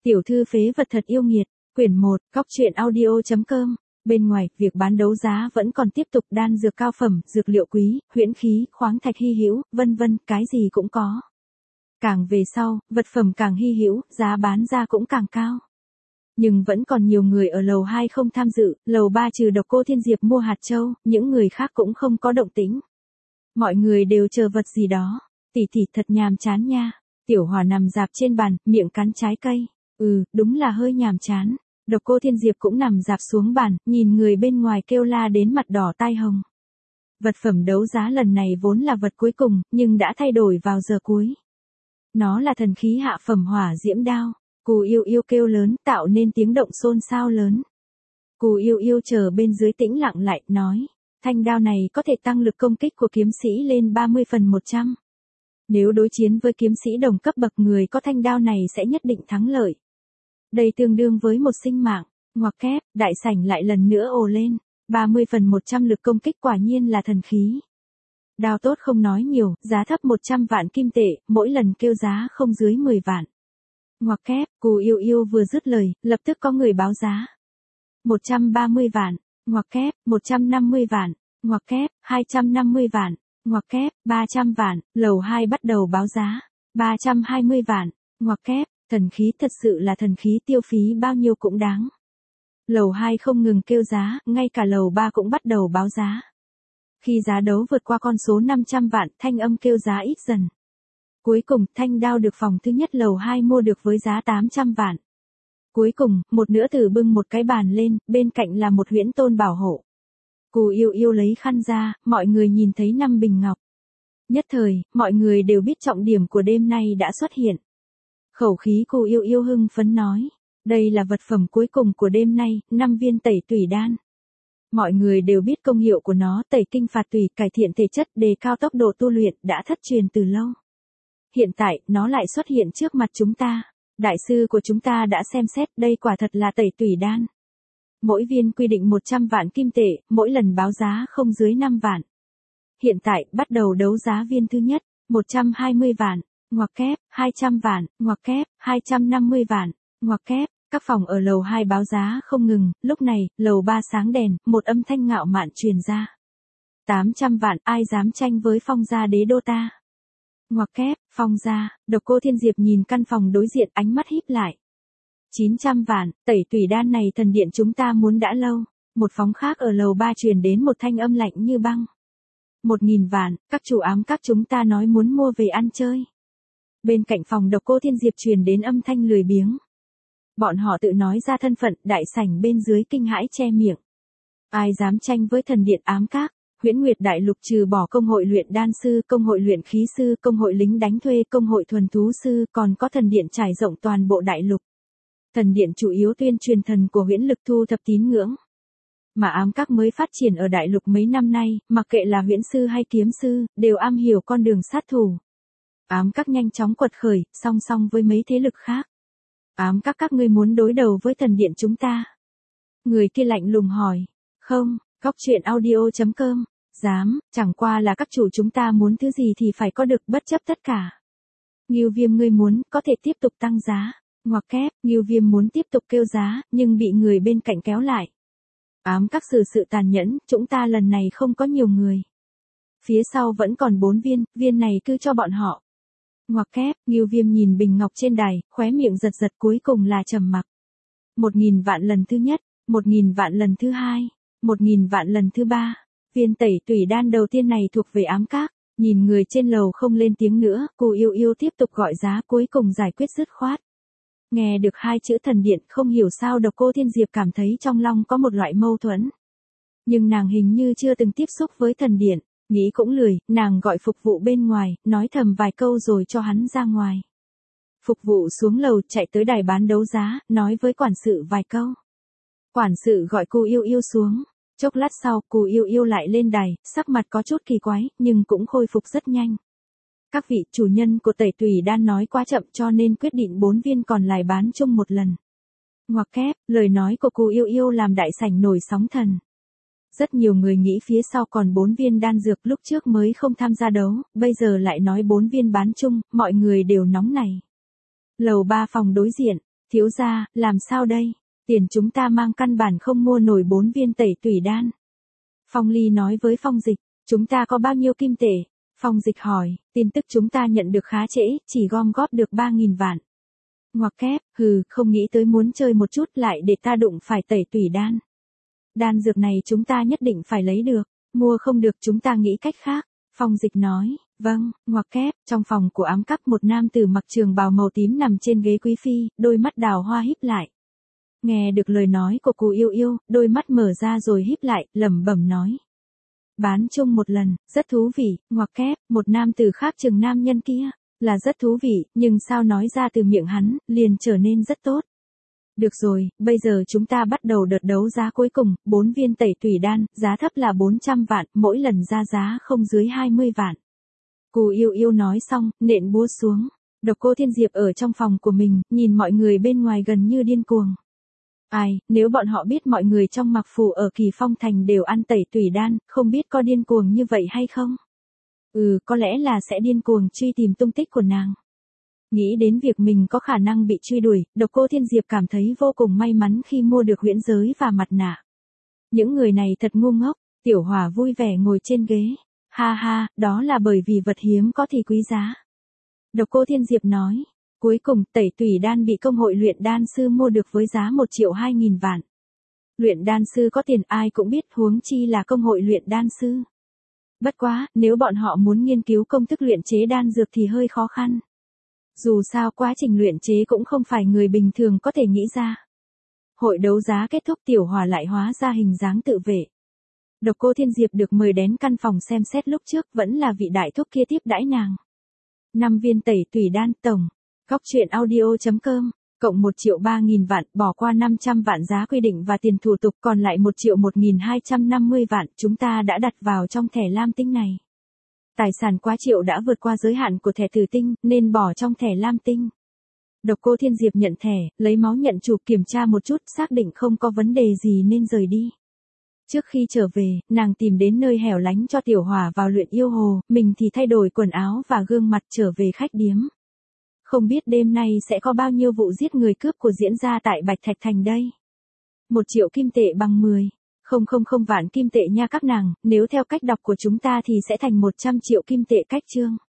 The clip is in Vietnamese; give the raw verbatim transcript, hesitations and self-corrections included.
Tiểu thư phế vật thật yêu nghiệt, quyển một, cóc truyện audio.com. Bên ngoài, việc bán đấu giá vẫn còn tiếp tục, đan dược cao phẩm, dược liệu quý, huyễn khí, khoáng thạch hy hữu, vân vân, cái gì cũng có. Càng về sau, vật phẩm càng hy hữu, giá bán ra cũng càng cao. Nhưng vẫn còn nhiều người ở lầu hai không tham dự, lầu ba trừ Độc Cô Thiên Diệp mua hạt châu, những người khác cũng không có động tĩnh. Mọi người đều chờ vật gì đó. Tỷ tỷ thật nhàm chán nha. Tiểu Hòa nằm rạp trên bàn, miệng cắn trái cây. Ừ, đúng là hơi nhàm chán. Độc Cô Thiên Diệp cũng nằm rạp xuống bàn, nhìn người bên ngoài kêu la đến mặt đỏ tai hồng. Vật phẩm đấu giá lần này vốn là vật cuối cùng, nhưng đã thay đổi vào giờ cuối. Nó là thần khí hạ phẩm hỏa diễm đao. Cù Yêu Yêu kêu lớn, tạo nên tiếng động xôn xao lớn. Cù Yêu Yêu chờ bên dưới tĩnh lặng lại, nói, thanh đao này có thể tăng lực công kích của kiếm sĩ lên ba mươi phần một trăm. Nếu đối chiến với kiếm sĩ đồng cấp bậc, người có thanh đao này sẽ nhất định thắng lợi. Đây tương đương với một sinh mạng. Ngoặc kép, đại sảnh lại lần nữa ồ lên. ba mươi phần một trăm lực công kích quả nhiên là thần khí. Đao tốt không nói nhiều, giá thấp một trăm vạn kim tệ, mỗi lần kêu giá không dưới mười vạn. Ngoặc kép, Cù Yêu Yêu vừa dứt lời, lập tức có người báo giá. một trăm ba mươi vạn, ngoặc kép, một trăm năm mươi vạn, ngoặc kép, hai trăm năm mươi vạn, ngoặc kép, ba trăm vạn, lầu hai bắt đầu báo giá. ba trăm hai mươi vạn, ngoặc kép, thần khí thật sự là thần khí, tiêu phí bao nhiêu cũng đáng. Lầu hai không ngừng kêu giá, ngay cả lầu ba cũng bắt đầu báo giá. Khi giá đấu vượt qua con số năm trăm vạn, thanh âm kêu giá ít dần. Cuối cùng, thanh đao được phòng thứ nhất lầu hai mua được với giá tám trăm vạn. Cuối cùng, một nữ tử bưng một cái bàn lên, bên cạnh là một huyễn tôn bảo hộ. Cù Yêu Yêu lấy khăn ra, mọi người nhìn thấy năm bình ngọc. Nhất thời, mọi người đều biết trọng điểm của đêm nay đã xuất hiện. Khẩu khí Cù Yêu Yêu hưng phấn nói, đây là vật phẩm cuối cùng của đêm nay, năm viên tẩy tủy đan. Mọi người đều biết công hiệu của nó, tẩy kinh phạt tủy, cải thiện thể chất, đề cao tốc độ tu luyện, đã thất truyền từ lâu. Hiện tại, nó lại xuất hiện trước mặt chúng ta. Đại sư của chúng ta đã xem xét, đây quả thật là tẩy tủy đan. Mỗi viên quy định một trăm vạn kim tệ, mỗi lần báo giá không dưới năm vạn. Hiện tại, bắt đầu đấu giá viên thứ nhất, một trăm hai mươi vạn, ngoặc kép, hai trăm vạn, ngoặc kép, hai trăm năm mươi vạn, ngoặc kép. Các phòng ở lầu hai báo giá không ngừng, lúc này, lầu ba sáng đèn, một âm thanh ngạo mạn truyền ra. tám trăm vạn, ai dám tranh với Phong gia đế đô ta? Ngoặc kép, Phong gia. Độc Cô Thiên Diệp nhìn căn phòng đối diện, ánh mắt híp lại. chín trăm vạn, tẩy tủy đan này thần điện chúng ta muốn đã lâu. Một phóng khác ở lầu ba truyền đến một thanh âm lạnh như băng. một nghìn vạn, các chủ ám các chúng ta nói muốn mua về ăn chơi. Bên cạnh phòng Độc Cô Thiên Diệp truyền đến âm thanh lười biếng. Bọn họ tự nói ra thân phận, đại sảnh bên dưới kinh hãi che miệng. Ai dám tranh với thần điện ám các? Huyễn Nguyệt đại lục trừ bỏ công hội luyện đan sư, công hội luyện khí sư, công hội lính đánh thuê, công hội thuần thú sư, còn có thần điện trải rộng toàn bộ đại lục. Thần điện chủ yếu tuyên truyền thần của huyễn lực, thu thập tín ngưỡng. Mà ám các mới phát triển ở đại lục mấy năm nay, mặc kệ là huyễn sư hay kiếm sư, đều am hiểu con đường sát thủ. Ám các nhanh chóng quật khởi, song song với mấy thế lực khác. Ám các các ngươi muốn đối đầu với thần điện chúng ta? Người kia lạnh lùng hỏi. Không, cóc truyện audio.com. Dám, chẳng qua là các chủ chúng ta muốn thứ gì thì phải có được, bất chấp tất cả. Ngưu Viêm ngươi muốn, có thể tiếp tục tăng giá. Ngoặc kép, Ngưu Viêm muốn tiếp tục kêu giá, nhưng bị người bên cạnh kéo lại. Ám các xử sự tàn nhẫn, chúng ta lần này không có nhiều người. Phía sau vẫn còn bốn viên, viên này cứ cho bọn họ. Ngoặc kép, Ngưu Viêm nhìn bình ngọc trên đài, khóe miệng giật giật, cuối cùng là trầm mặc. Một nghìn vạn lần thứ nhất, một nghìn vạn lần thứ hai, một nghìn vạn lần thứ ba. Viên tẩy tủy đan đầu tiên này thuộc về ám các. Nhìn người trên lầu không lên tiếng nữa, Cù Yêu Yêu tiếp tục gọi giá, cuối cùng giải quyết dứt khoát. Nghe được hai chữ thần điện, không hiểu sao Độc Cô Thiên Diệp cảm thấy trong lòng có một loại mâu thuẫn. Nhưng nàng hình như chưa từng tiếp xúc với thần điện. Nghĩ cũng lười, nàng gọi phục vụ bên ngoài, nói thầm vài câu rồi cho hắn ra ngoài. Phục vụ xuống lầu, chạy tới đài bán đấu giá, nói với quản sự vài câu. Quản sự gọi Cù Yêu Yêu xuống. Chốc lát sau, Cù Yêu Yêu lại lên đài, sắc mặt có chút kỳ quái, nhưng cũng khôi phục rất nhanh. Các vị chủ nhân của tẩy tủy đan nói quá chậm, cho nên quyết định bốn viên còn lại bán chung một lần. Ngoặc kép, lời nói của Cù Yêu Yêu làm đại sảnh nổi sóng thần. Rất nhiều người nghĩ phía sau còn bốn viên đan dược, lúc trước mới không tham gia đấu, bây giờ lại nói bốn viên bán chung, mọi người đều nóng này. Lầu ba phòng đối diện, Thiếu gia, làm sao đây? Tiền chúng ta mang căn bản không mua nổi bốn viên tẩy tủy đan. Phong Ly nói với Phong Dịch, chúng ta có bao nhiêu kim tệ? Phong Dịch hỏi, tin tức chúng ta nhận được khá trễ, chỉ gom góp được ba nghìn vạn. Ngoặc kép, hừ, không nghĩ tới muốn chơi một chút lại để ta đụng phải tẩy tủy đan. Đan dược này chúng ta nhất định phải lấy được, mua không được chúng ta nghĩ cách khác. Phong Dịch nói, vâng, ngoặc kép, trong phòng của ám các một nam tử mặc trường bào màu tím nằm trên ghế quý phi, đôi mắt đào hoa híp lại. Nghe được lời nói của cô yêu yêu, đôi mắt mở ra rồi híp lại, lẩm bẩm nói. Bán chung một lần, rất thú vị, ngoặc kép, một nam tử khác chừng nam nhân kia, là rất thú vị, nhưng sao nói ra từ miệng hắn, liền trở nên rất tốt. Được rồi, bây giờ chúng ta bắt đầu đợt đấu giá cuối cùng, bốn viên tẩy tủy đan, giá thấp là bốn trăm vạn, mỗi lần ra giá không dưới hai mươi vạn. Cô yêu yêu nói xong, nện búa xuống. Độc Cô Thiên Diệp ở trong phòng của mình, nhìn mọi người bên ngoài gần như điên cuồng. Ai, nếu bọn họ biết mọi người trong mặc phủ ở Kỳ Phong Thành đều ăn tẩy tủy đan, không biết có điên cuồng như vậy hay không? Ừ, có lẽ là sẽ điên cuồng truy tìm tung tích của nàng. Nghĩ đến việc mình có khả năng bị truy đuổi, Độc Cô Thiên Diệp cảm thấy vô cùng may mắn khi mua được huyễn giới và mặt nạ. Những người này thật ngu ngốc, Tiểu Hỏa vui vẻ ngồi trên ghế. Ha ha, đó là bởi vì vật hiếm có thì quý giá. Độc Cô Thiên Diệp nói, cuối cùng tẩy tủy đan bị công hội luyện đan sư mua được với giá một triệu hai nghìn vạn. Luyện đan sư có tiền ai cũng biết, huống chi là công hội luyện đan sư. Bất quá, nếu bọn họ muốn nghiên cứu công thức luyện chế đan dược thì hơi khó khăn. Dù sao quá trình luyện chế cũng không phải người bình thường có thể nghĩ ra. Hội đấu giá kết thúc, Tiểu Hỏa lại hóa ra hình dáng tự vệ. Độc Cô Thiên Diệp được mời đến căn phòng xem xét lúc trước, vẫn là vị đại thúc kia tiếp đãi nàng. năm viên tẩy tủy đan tổng. Góc truyện audio chấm com, cộng một triệu ba nghìn vạn, bỏ qua năm trăm vạn giá quy định và tiền thủ tục, còn lại một triệu một nghìn hai trăm năm mươi vạn, chúng ta đã đặt vào trong thẻ lam tinh này. Tài sản quá triệu đã vượt qua giới hạn của thẻ tử tinh, nên bỏ trong thẻ lam tinh. Độc Cô Thiên Diệp nhận thẻ, lấy máu nhận chụp kiểm tra một chút, xác định không có vấn đề gì nên rời đi. Trước khi trở về, nàng tìm đến nơi hẻo lánh cho Tiểu Hỏa vào luyện yêu hồ, mình thì thay đổi quần áo và gương mặt trở về khách điếm. Không biết đêm nay sẽ có bao nhiêu vụ giết người cướp của diễn ra tại Bạch Thạch Thành đây. Một triệu kim tệ bằng mười. Không không không vạn kim tệ nha các nàng, nếu theo cách đọc của chúng ta thì sẽ thành một trăm triệu kim tệ cách chương.